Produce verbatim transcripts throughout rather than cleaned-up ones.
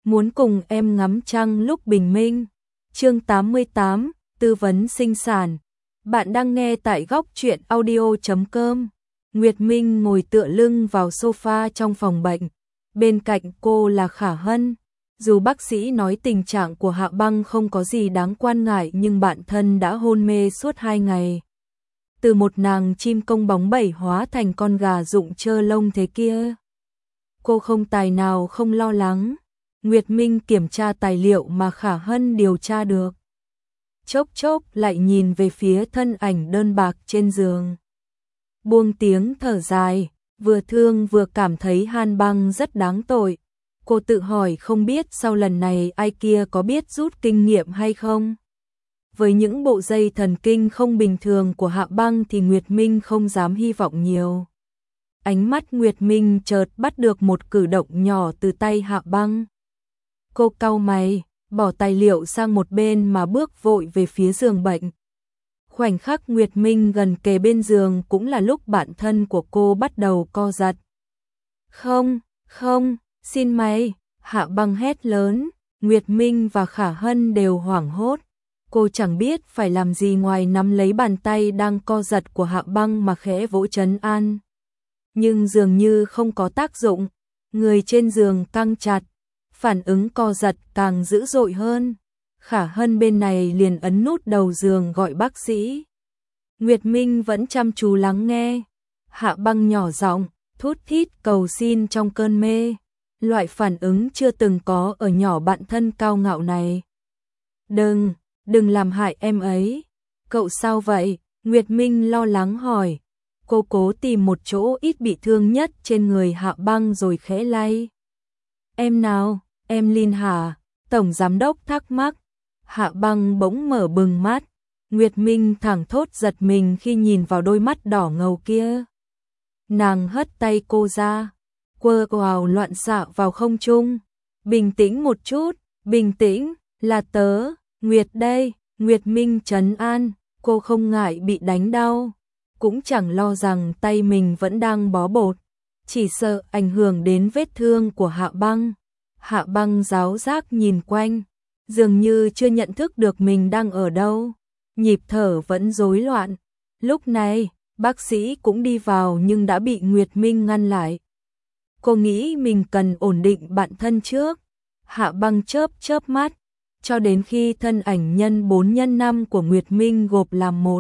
muốn cùng em ngắm trăng lúc bình minh. Chương tám mươi tám, tư vấn sinh sản. Bạn đang nghe tại góc truyện audio chấm com. Nguyệt Minh ngồi tựa lưng vào sofa trong phòng bệnh. Bên cạnh cô là Khả Hân. Dù bác sĩ nói tình trạng của Hạ Băng không có gì đáng quan ngại nhưng bạn thân đã hôn mê suốt hai ngày. Từ một nàng chim công bóng bẩy hóa thành con gà rụng trơ lông thế kia. Cô không tài nào không lo lắng. Nguyệt Minh kiểm tra tài liệu mà Khả Hân điều tra được. Chốc chốc lại nhìn về phía thân ảnh đơn bạc trên giường. Buông tiếng thở dài, vừa thương vừa cảm thấy Han Băng rất đáng tội. Cô tự hỏi không biết sau lần này ai kia có biết rút kinh nghiệm hay không. Với những bộ dây thần kinh không bình thường của Hạ Băng thì Nguyệt Minh không dám hy vọng nhiều. Ánh mắt Nguyệt Minh chợt bắt được một cử động nhỏ từ tay Hạ Băng. Cô cau mày, bỏ tài liệu sang một bên mà bước vội về phía giường bệnh. Khoảnh khắc Nguyệt Minh gần kề bên giường cũng là lúc bản thân của cô bắt đầu co giật. Không, không, xin mày, Hạ Băng hét lớn. Nguyệt Minh và Khả Hân đều hoảng hốt. Cô chẳng biết phải làm gì ngoài nắm lấy bàn tay đang co giật của Hạ Băng mà khẽ vỗ trấn an. Nhưng dường như không có tác dụng, người trên giường căng chặt, phản ứng co giật càng dữ dội hơn. Khả Hân bên này liền ấn nút đầu giường gọi bác sĩ. Nguyệt Minh vẫn chăm chú lắng nghe. Hạ Băng nhỏ giọng, thút thít cầu xin trong cơn mê. Loại phản ứng chưa từng có ở nhỏ bạn thân cao ngạo này. Đừng, đừng làm hại em ấy. Cậu sao vậy? Nguyệt Minh lo lắng hỏi. Cô cố tìm một chỗ ít bị thương nhất trên người Hạ Băng rồi khẽ lay. Em nào, em Linh hả? Tổng giám đốc thắc mắc. Hạ Băng bỗng mở bừng mắt. Nguyệt Minh thẳng thốt giật mình khi nhìn vào đôi mắt đỏ ngầu kia. Nàng hất tay cô ra, quơ quào loạn xạ vào không trung. Bình tĩnh một chút, bình tĩnh, là tớ, Nguyệt đây. Nguyệt Minh trấn an, cô không ngại bị đánh đau, cũng chẳng lo rằng tay mình vẫn đang bó bột, chỉ sợ ảnh hưởng đến vết thương của Hạ Băng. Hạ Băng giáo giác nhìn quanh, dường như chưa nhận thức được mình đang ở đâu, nhịp thở vẫn rối loạn. Lúc này, bác sĩ cũng đi vào nhưng đã bị Nguyệt Minh ngăn lại. Cô nghĩ mình cần ổn định bản thân trước. Hạ Băng chớp chớp mắt, cho đến khi thân ảnh nhân bốn nhân năm của Nguyệt Minh gộp làm một,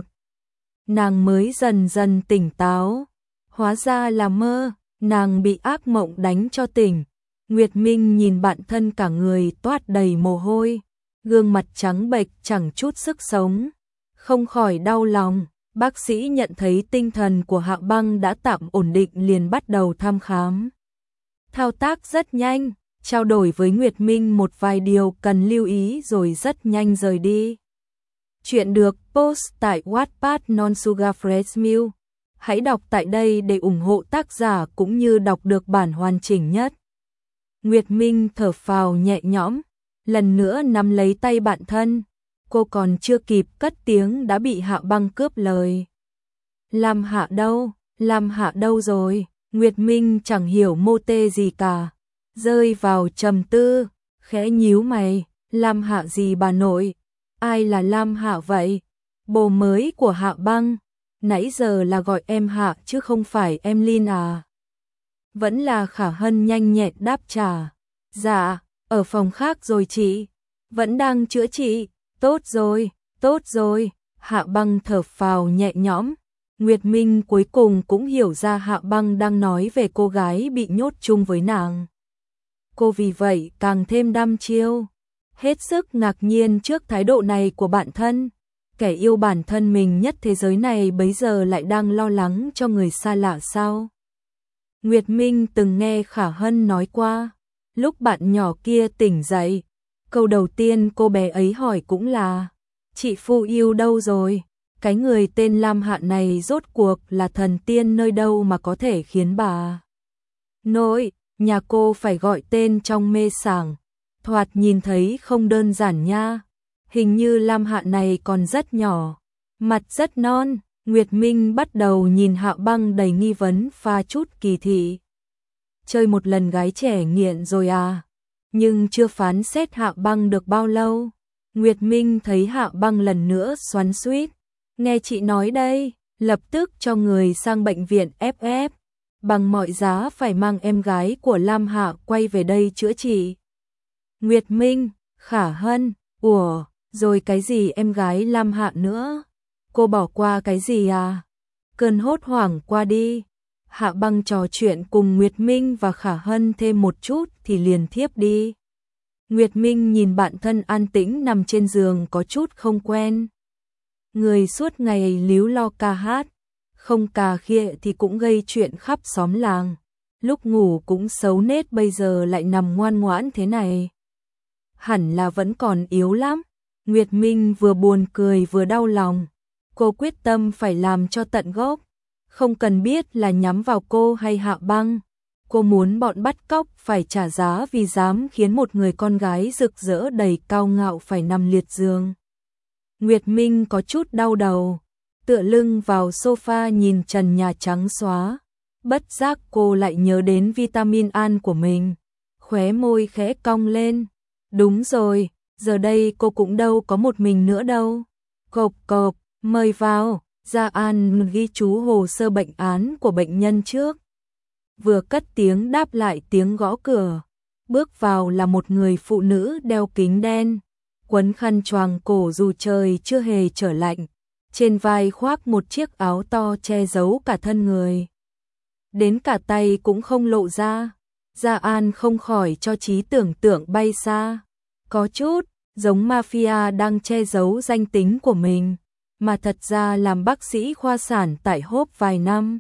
nàng mới dần dần tỉnh táo. Hóa ra là mơ, nàng bị ác mộng đánh cho tỉnh. Nguyệt Minh nhìn bản thân cả người toát đầy mồ hôi, gương mặt trắng bệch chẳng chút sức sống, không khỏi đau lòng. Bác sĩ nhận thấy tinh thần của Hạ Băng đã tạm ổn định liền bắt đầu thăm khám. Thao tác rất nhanh, trao đổi với Nguyệt Minh một vài điều cần lưu ý rồi rất nhanh rời đi. Chuyện được post tại Wattpad Non Sugar Fresh Milk. Hãy đọc tại đây để ủng hộ tác giả cũng như đọc được bản hoàn chỉnh nhất. Nguyệt Minh thở phào nhẹ nhõm, lần nữa nắm lấy tay bạn thân. Cô còn chưa kịp cất tiếng đã bị Hạ Băng cướp lời. Lam Hạ đâu? Lam Hạ đâu rồi? Nguyệt Minh chẳng hiểu mô tê gì cả, rơi vào trầm tư, khẽ nhíu mày. Lam Hạ gì bà nội? Ai là Lam Hạ vậy? Bồ mới của Hạ Băng. Nãy giờ là gọi em Hạ chứ không phải em Linh à? Vẫn là Khả Hân nhanh nhẹn đáp trả. Dạ, ở phòng khác rồi chị. Vẫn đang chữa trị. Tốt rồi, tốt rồi. Hạ Băng thở phào nhẹ nhõm. Nguyệt Minh cuối cùng cũng hiểu ra Hạ Băng đang nói về cô gái bị nhốt chung với nàng. Cô vì vậy càng thêm đăm chiêu, hết sức ngạc nhiên trước thái độ này của bạn thân. Kẻ yêu bản thân mình nhất thế giới này bấy giờ lại đang lo lắng cho người xa lạ sao? Nguyệt Minh từng nghe Khả Hân nói qua, lúc bạn nhỏ kia tỉnh dậy, câu đầu tiên cô bé ấy hỏi cũng là: chị Phu Yêu đâu rồi? Cái người tên Lam Hạ này rốt cuộc là thần tiên nơi đâu mà có thể khiến bà nội nhà cô phải gọi tên trong mê sảng? Thoạt nhìn thấy không đơn giản nha. Hình như Lam Hạ này còn rất nhỏ, mặt rất non. Nguyệt Minh bắt đầu nhìn Hạ Băng đầy nghi vấn pha chút kỳ thị. Chơi một lần gái trẻ nghiện rồi à? nhưng chưa phán xét Hạ Băng được bao lâu. Nguyệt Minh thấy Hạ Băng lần nữa xoắn xuýt, nghe chị nói đây, lập tức cho người sang bệnh viện ép ép, bằng mọi giá phải mang em gái của Lam Hạ quay về đây chữa trị. Nguyệt Minh, Khả Hân, ủa, rồi cái gì em gái Lam Hạ nữa? Cô bỏ qua cái gì à? Cơn hốt hoảng qua đi. Hạ Băng trò chuyện cùng Nguyệt Minh và Khả Hân thêm một chút thì liền thiếp đi. Nguyệt Minh nhìn bạn thân an tĩnh nằm trên giường có chút không quen. Người suốt ngày líu lo ca hát, không cà khịa thì cũng gây chuyện khắp xóm làng. Lúc ngủ cũng xấu nết, bây giờ lại nằm ngoan ngoãn thế này. Hẳn là vẫn còn yếu lắm. Nguyệt Minh vừa buồn cười vừa đau lòng. Cô quyết tâm phải làm cho tận gốc. Không cần biết là nhắm vào cô hay Hạ Băng. Cô muốn bọn bắt cóc phải trả giá vì dám khiến một người con gái rực rỡ đầy cao ngạo phải nằm liệt giường. Nguyệt Minh có chút đau đầu, tựa lưng vào sofa nhìn trần nhà trắng xóa. Bất giác cô lại nhớ đến vitamin an của mình. Khóe môi khẽ cong lên. Đúng rồi, giờ đây cô cũng đâu có một mình nữa đâu. Cộp cộp, mời vào. Gia An ghi chú hồ sơ bệnh án của bệnh nhân trước. Vừa cất tiếng đáp lại tiếng gõ cửa. Bước vào là một người phụ nữ đeo kính đen, quấn khăn choàng cổ dù trời chưa hề trở lạnh. Trên vai khoác một chiếc áo to che giấu cả thân người. Đến cả tay cũng không lộ ra. Gia An không khỏi cho trí tưởng tượng bay xa. Có chút giống mafia đang che giấu danh tính của mình, mà thật ra làm bác sĩ khoa sản tại Hope vài năm.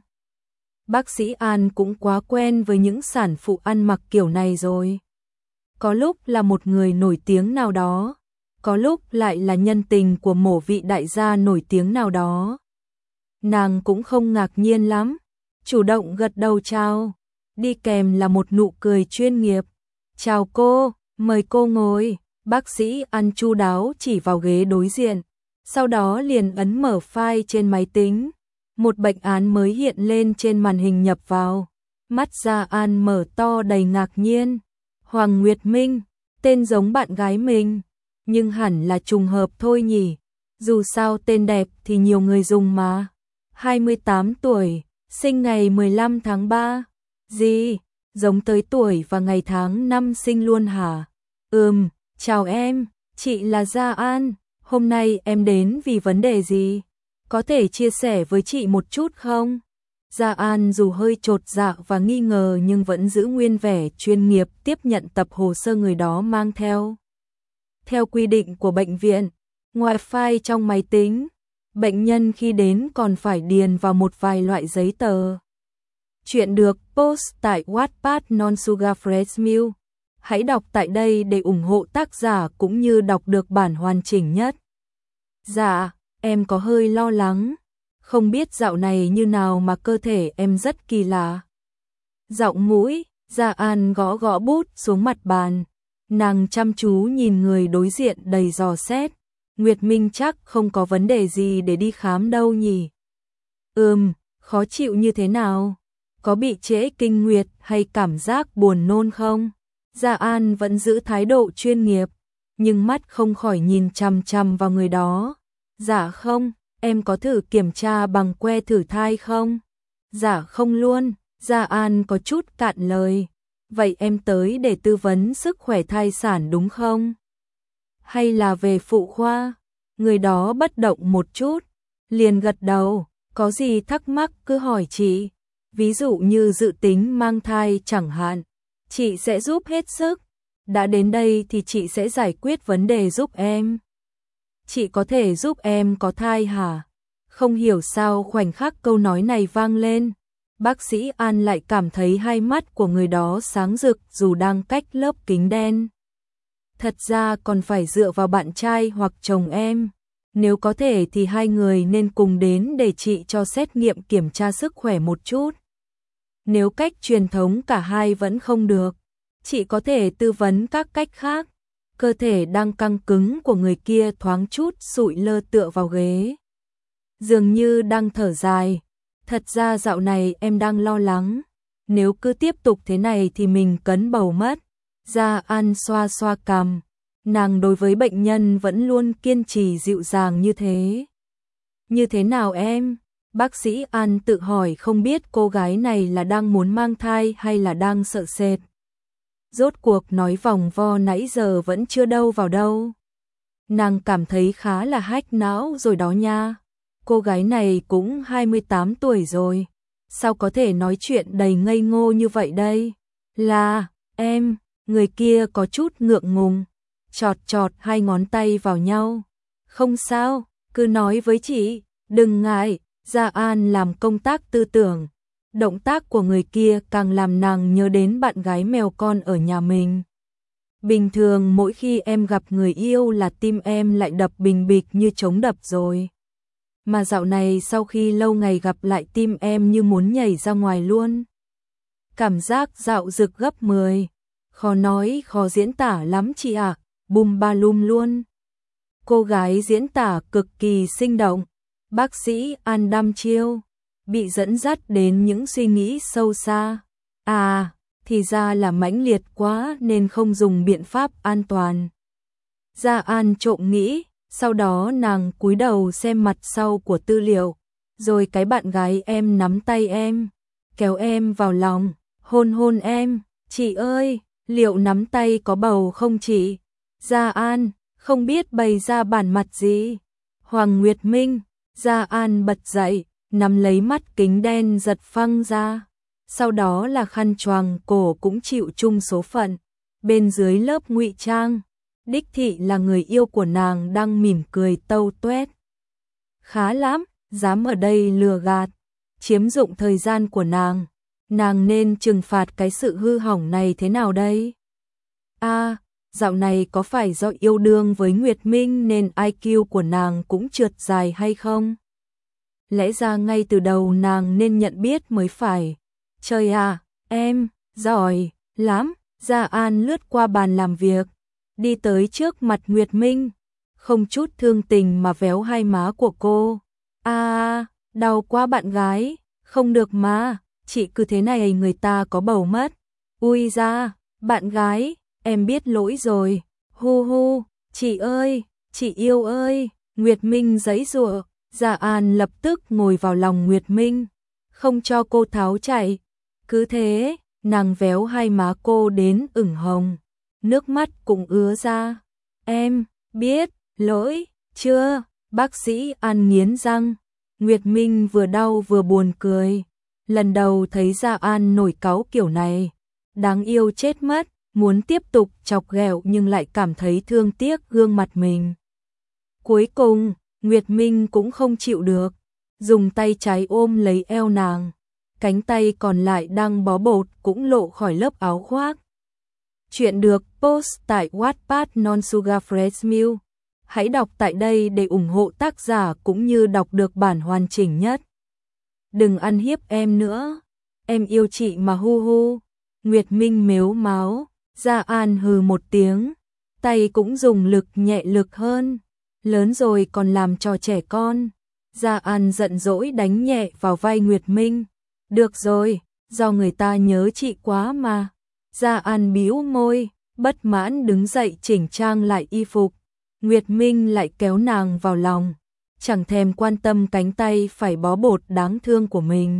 Bác sĩ An cũng quá quen với những sản phụ ăn mặc kiểu này rồi. Có lúc là một người nổi tiếng nào đó, có lúc lại là nhân tình của某vị đại gia nổi tiếng nào đó. Nàng cũng không ngạc nhiên lắm, chủ động gật đầu chào, đi kèm là một nụ cười chuyên nghiệp. Chào cô, mời cô ngồi. Bác sĩ An chu đáo chỉ vào ghế đối diện, sau đó liền ấn mở file trên máy tính. Một bệnh án mới hiện lên trên màn hình nhập vào. Mắt Gia An mở to đầy ngạc nhiên. Hoàng Nguyệt Minh, tên giống bạn gái mình, nhưng hẳn là trùng hợp thôi nhỉ. Dù sao tên đẹp thì nhiều người dùng mà. hai mươi tám tuổi, sinh ngày mười lăm tháng ba. Gì? Giống tới tuổi và ngày tháng năm sinh luôn hả? Ừm, chào em, chị là Gia An. Hôm nay em đến vì vấn đề gì? Có thể chia sẻ với chị một chút không? Gia An dù hơi chột dạ và nghi ngờ nhưng vẫn giữ nguyên vẻ chuyên nghiệp tiếp nhận tập hồ sơ người đó mang theo. Theo quy định của bệnh viện, ngoài file trong máy tính, bệnh nhân khi đến còn phải điền vào một vài loại giấy tờ. Chuyện được post tại Wattpad Non Sugar Fresh Milk. Hãy đọc tại đây để ủng hộ tác giả cũng như đọc được bản hoàn chỉnh nhất. Dạ, em có hơi lo lắng. Không biết dạo này như nào mà cơ thể em rất kỳ lạ. Giọng mũi, Gia An gõ gõ bút xuống mặt bàn. Nàng chăm chú nhìn người đối diện đầy dò xét. Nguyệt Minh chắc không có vấn đề gì để đi khám đâu nhỉ? Ừm, khó chịu như thế nào? Có bị trễ kinh nguyệt hay cảm giác buồn nôn không? Gia An vẫn giữ thái độ chuyên nghiệp, nhưng mắt không khỏi nhìn chằm chằm vào người đó. Dạ không, em có thử kiểm tra bằng que thử thai không? Dạ không luôn. Gia An có chút cạn lời. Vậy em tới để tư vấn sức khỏe thai sản đúng không? Hay là về phụ khoa? Người đó bất động một chút, liền gật đầu. Có gì thắc mắc cứ hỏi chị. Ví dụ như dự tính mang thai chẳng hạn, chị sẽ giúp hết sức. Đã đến đây thì chị sẽ giải quyết vấn đề giúp em. Chị có thể giúp em có thai hả? Không hiểu sao khoảnh khắc câu nói này vang lên, bác sĩ An lại cảm thấy hai mắt của người đó sáng rực dù đang cách lớp kính đen. Thật ra còn phải dựa vào bạn trai hoặc chồng em. Nếu có thể thì hai người nên cùng đến để chị cho xét nghiệm kiểm tra sức khỏe một chút. Nếu cách truyền thống cả hai vẫn không được, chị có thể tư vấn các cách khác. Cơ thể đang căng cứng của người kia thoáng chút sụi lơ tựa vào ghế, dường như đang thở dài. Thật ra dạo này em đang lo lắng, nếu cứ tiếp tục thế này thì mình cấn bầu mất. Gia An xoa xoa cằm, nàng đối với bệnh nhân vẫn luôn kiên trì dịu dàng như thế. Như thế nào em? Bác sĩ An tự hỏi, không biết cô gái này là đang muốn mang thai hay là đang sợ sệt. Rốt cuộc nói vòng vo nãy giờ vẫn chưa đâu vào đâu. Nàng cảm thấy khá là hack não rồi đó nha. Cô gái này cũng hai mươi tám tuổi rồi. Sao có thể nói chuyện đầy ngây ngô như vậy đây? Là, em, người kia có chút ngượng ngùng. Chọt chọt hai ngón tay vào nhau. Không sao, cứ nói với chị, đừng ngại. Gia An làm công tác tư tưởng. Động tác của người kia càng làm nàng nhớ đến bạn gái mèo con ở nhà mình. Bình thường mỗi khi em gặp người yêu là tim em lại đập bình bịch như trống đập rồi. Mà dạo này sau khi lâu ngày gặp lại tim em như muốn nhảy ra ngoài luôn. Cảm giác dạo dực gấp mười. Khó nói, khó diễn tả lắm chị ạ, à. Bùm ba lum luôn. Cô gái diễn tả cực kỳ sinh động. Bác sĩ An đăm chiêu, bị dẫn dắt đến những suy nghĩ sâu xa. À, thì ra là mãnh liệt quá nên không dùng biện pháp an toàn. Gia An trộm nghĩ, sau đó nàng cúi đầu xem mặt sau của tư liệu, rồi cái bạn gái em nắm tay em, kéo em vào lòng, hôn hôn em. Chị ơi, liệu nắm tay có bầu không chị? Gia An, không biết bày ra bản mặt gì. Hoàng Nguyệt Minh. Gia An bật dậy, nắm lấy mắt kính đen giật phăng ra. Sau đó là khăn choàng cổ cũng chịu chung số phận. Bên dưới lớp ngụy trang, đích thị là người yêu của nàng đang mỉm cười tâu tuét. Khá lắm, dám ở đây lừa gạt, chiếm dụng thời gian của nàng. Nàng nên trừng phạt cái sự hư hỏng này thế nào đây? À, dạo này có phải do yêu đương với Nguyệt Minh nên i kiu của nàng cũng trượt dài hay không? Lẽ ra ngay từ đầu nàng nên nhận biết mới phải. Trời à, em, giỏi lắm. Gia An lướt qua bàn làm việc, đi tới trước mặt Nguyệt Minh, không chút thương tình mà véo hai má của cô. À, đau quá bạn gái, không được mà, chị cứ thế này người ta có bầu mất. Ui da, bạn gái, em biết lỗi rồi. Hu hu, chị ơi, chị yêu ơi. Nguyệt Minh giãy giụa. Gia An lập tức ngồi vào lòng Nguyệt Minh, không cho cô tháo chạy. Cứ thế, nàng véo hai má cô đến ửng hồng, nước mắt cũng ứa ra. Em biết lỗi chưa? Bác sĩ An nghiến răng. Nguyệt Minh vừa đau vừa buồn cười. Lần đầu thấy Gia An nổi cáu kiểu này, đáng yêu chết mất, muốn tiếp tục chọc ghẹo nhưng lại cảm thấy thương tiếc gương mặt mình. Cuối cùng, Nguyệt Minh cũng không chịu được, dùng tay trái ôm lấy eo nàng, cánh tay còn lại đang bó bột cũng lộ khỏi lớp áo khoác. Chuyện được post tại Wattpad Non Sugar Fresh Milk. Hãy đọc tại đây để ủng hộ tác giả cũng như đọc được bản hoàn chỉnh nhất. Đừng ăn hiếp em nữa, em yêu chị mà hu hu. Nguyệt Minh mếu máo. Gia An hừ một tiếng, tay cũng dùng lực nhẹ lực hơn. Lớn rồi còn làm trò trẻ con. Gia An giận dỗi đánh nhẹ vào vai Nguyệt Minh. Được rồi, do người ta nhớ chị quá mà. Gia An bĩu môi, bất mãn đứng dậy chỉnh trang lại y phục. Nguyệt Minh lại kéo nàng vào lòng, chẳng thèm quan tâm cánh tay phải bó bột đáng thương của mình.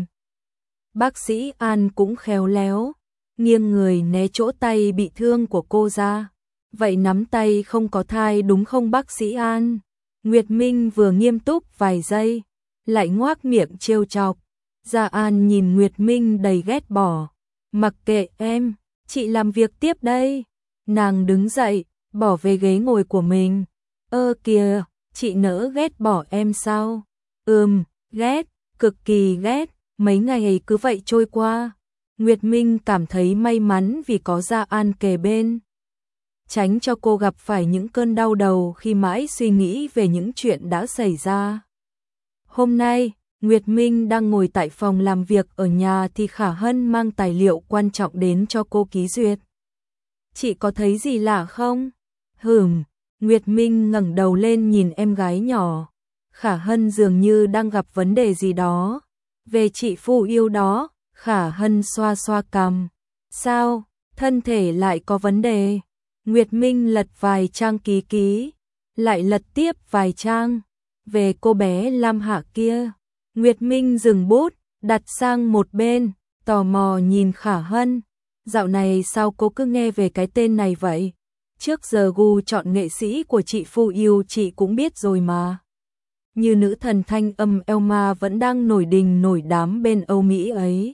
Bác sĩ An cũng khéo léo, nghiêng người né chỗ tay bị thương của cô ra. Vậy nắm tay không có thai đúng không bác sĩ An? Nguyệt Minh vừa nghiêm túc vài giây, lại ngoác miệng trêu chọc. Gia An nhìn Nguyệt Minh đầy ghét bỏ. Mặc kệ em, chị làm việc tiếp đây. Nàng đứng dậy, bỏ về ghế ngồi của mình. Ơ kìa, chị nỡ ghét bỏ em sao? Ừm, ghét, cực kỳ ghét. Mấy ngày cứ vậy trôi qua. Nguyệt Minh cảm thấy may mắn vì có Gia An kề bên, tránh cho cô gặp phải những cơn đau đầu khi mãi suy nghĩ về những chuyện đã xảy ra. Hôm nay, Nguyệt Minh đang ngồi tại phòng làm việc ở nhà thì Khả Hân mang tài liệu quan trọng đến cho cô ký duyệt. Chị có thấy gì lạ không? Hửm, Nguyệt Minh ngẩng đầu lên nhìn em gái nhỏ. Khả Hân dường như đang gặp vấn đề gì đó. Về chị phu yêu đó, Khả Hân xoa xoa cằm. Sao? thân thể lại có vấn đề. Nguyệt Minh lật vài trang ký ký, lại lật tiếp vài trang về cô bé Lam Hạ kia. Nguyệt Minh dừng bút, đặt sang một bên, tò mò nhìn Khả Hân. Dạo này sao cô cứ nghe về cái tên này vậy? Trước giờ gu chọn nghệ sĩ của chị Fu Yêu chị cũng biết rồi mà. Như nữ thần thanh âm Elma vẫn đang nổi đình nổi đám bên Âu Mỹ ấy.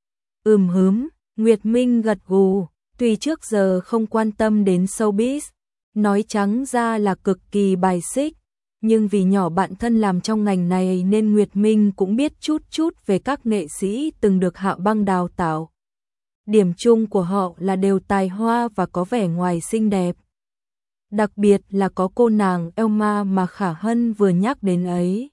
Ừm hứm, Nguyệt Minh gật gù, tuy trước giờ không quan tâm đến showbiz, nói trắng ra là cực kỳ bài xích, nhưng vì nhỏ bạn thân làm trong ngành này nên Nguyệt Minh cũng biết chút chút về các nghệ sĩ từng được Hạ Băng đào tạo. Điểm chung của họ là đều tài hoa và có vẻ ngoài xinh đẹp. Đặc biệt là có cô nàng Elma mà Khả Hân vừa nhắc đến ấy.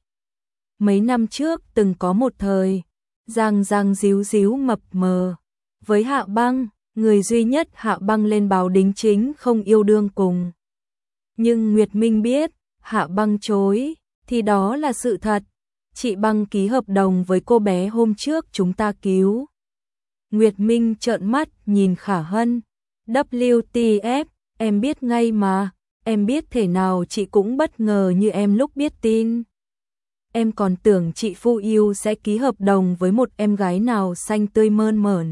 Mấy năm trước từng có một thời, Giang Giang díu díu mập mờ. Với Hạ Băng, người duy nhất Hạ Băng lên báo đính chính không yêu đương cùng. Nhưng Nguyệt Minh biết, Hạ Băng chối, thì đó là sự thật. Chị Băng ký hợp đồng với cô bé hôm trước chúng ta cứu. Nguyệt Minh trợn mắt nhìn Khả Hân. W T F, em biết ngay mà, em biết thể nào chị cũng bất ngờ như em lúc biết tin. Em còn tưởng chị Fu Yêu sẽ ký hợp đồng với một em gái nào xanh tươi mơn mởn.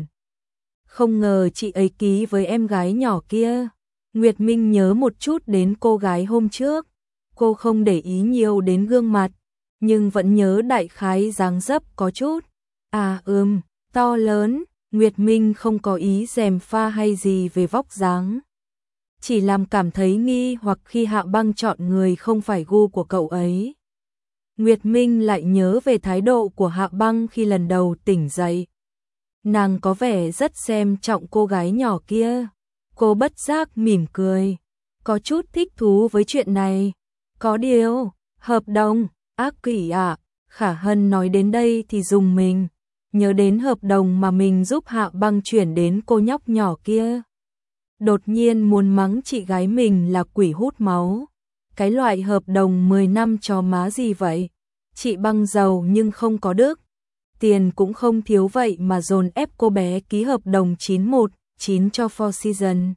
Không ngờ chị ấy ký với em gái nhỏ kia. Nguyệt Minh nhớ một chút đến cô gái hôm trước. Cô không để ý nhiều đến gương mặt, nhưng vẫn nhớ đại khái dáng dấp có chút. À ừm, to lớn. Nguyệt Minh không có ý gièm pha hay gì về vóc dáng. Chỉ làm cảm thấy nghi hoặc khi Hạ Băng chọn người không phải gu của cậu ấy. Nguyệt Minh lại nhớ về thái độ của Hạ Băng khi lần đầu tỉnh dậy. Nàng có vẻ rất xem trọng cô gái nhỏ kia. Cô bất giác mỉm cười, có chút thích thú với chuyện này. Có điều, hợp đồng, ác quỷ ạ. Khả Hân nói đến đây thì rùng mình, nhớ đến hợp đồng mà mình giúp Hạ Băng chuyển đến cô nhóc nhỏ kia. Đột nhiên muốn mắng chị gái mình là quỷ hút máu. Cái loại hợp đồng mười năm cho má gì vậy? Chị Băng giàu nhưng không có đức. Tiền cũng không thiếu vậy mà dồn ép cô bé ký hợp đồng chín một chín cho Four Seasons.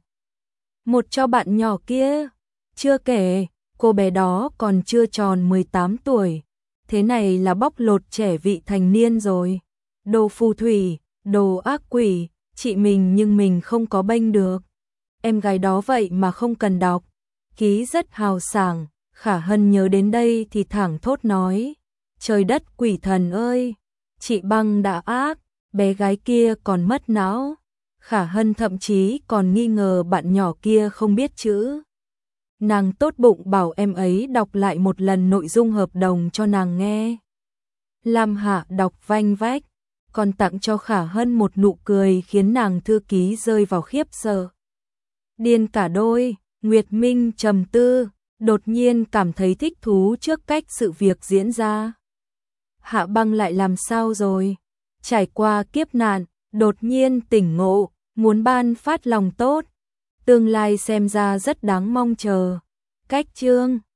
Một cho bạn nhỏ kia. Chưa kể, cô bé đó còn chưa tròn mười tám tuổi. Thế này là bóc lột trẻ vị thành niên rồi. Đồ phù thủy, đồ ác quỷ, chị mình nhưng mình không có bênh được. Em gái đó vậy mà không cần đọc. Ký rất hào sảng. Khả Hân nhớ đến đây thì thẳng thốt nói. Trời đất quỷ thần ơi, chị Băng đã ác, bé gái kia còn mất não. Khả Hân thậm chí còn nghi ngờ bạn nhỏ kia không biết chữ. Nàng tốt bụng bảo em ấy đọc lại một lần nội dung hợp đồng cho nàng nghe. Lam Hạ đọc vanh vách, còn tặng cho Khả Hân một nụ cười khiến nàng thư ký rơi vào khiếp sợ. Điên cả đôi, Nguyệt Minh trầm tư, đột nhiên cảm thấy thích thú trước cách sự việc diễn ra. Hạ Băng lại làm sao rồi? Trải qua kiếp nạn, đột nhiên tỉnh ngộ, muốn ban phát lòng tốt. Tương lai xem ra rất đáng mong chờ. Cách chương